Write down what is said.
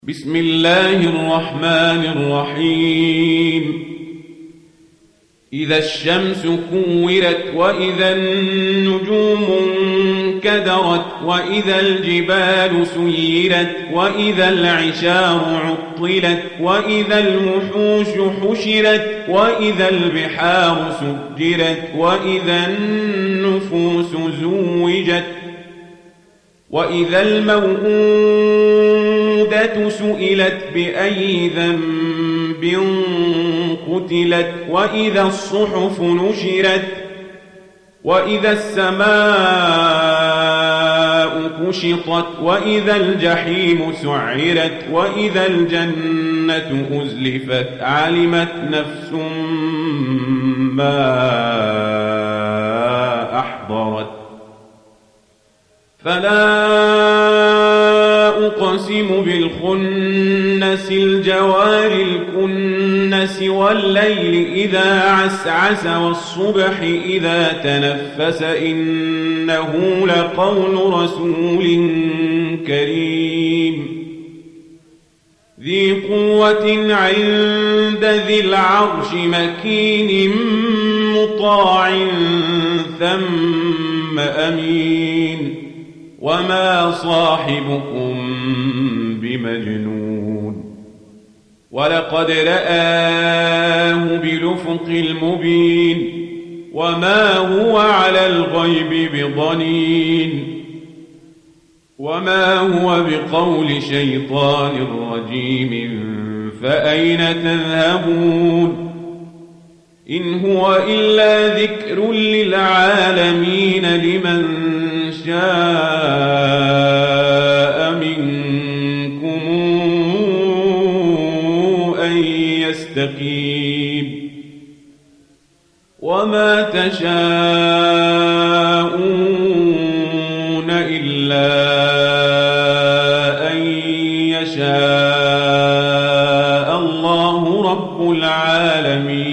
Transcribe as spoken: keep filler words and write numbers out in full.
بسم الله الرحمن الرحيم إذا الشمس كورت وإذا النجوم انكدرت وإذا الجبال سيرت وإذا العشار عطلت وإذا الوحوش حشرت وإذا البحار سجرت وإذا النفوس زوجت وإذا الموءودة سئلت بأي ذنب قتلت وإذا الصحف نشرت وإذا السماء كشطت وإذا الجحيم سعرت وإذا الجنة أزلفت علمت نفس ما أحضرت فلا أقسم بالخنس الجوار الكنس والليل إذا عسعس والصبح إذا تنفس إنه لقول رسول كريم ذي قوة عند ذي العرش مكين مطاع ثم أمين وما صاحبكم بمجنون ولقد رآه بالأفق المبين وما هو على الغيب بضنين وما هو بقول شيطان رجيم فأين تذهبون إن هو إلا ذكر للعالمين لمن شاء منكم أن يستقيم وما تشاءون إلا أن يشاء الله رب العالمين.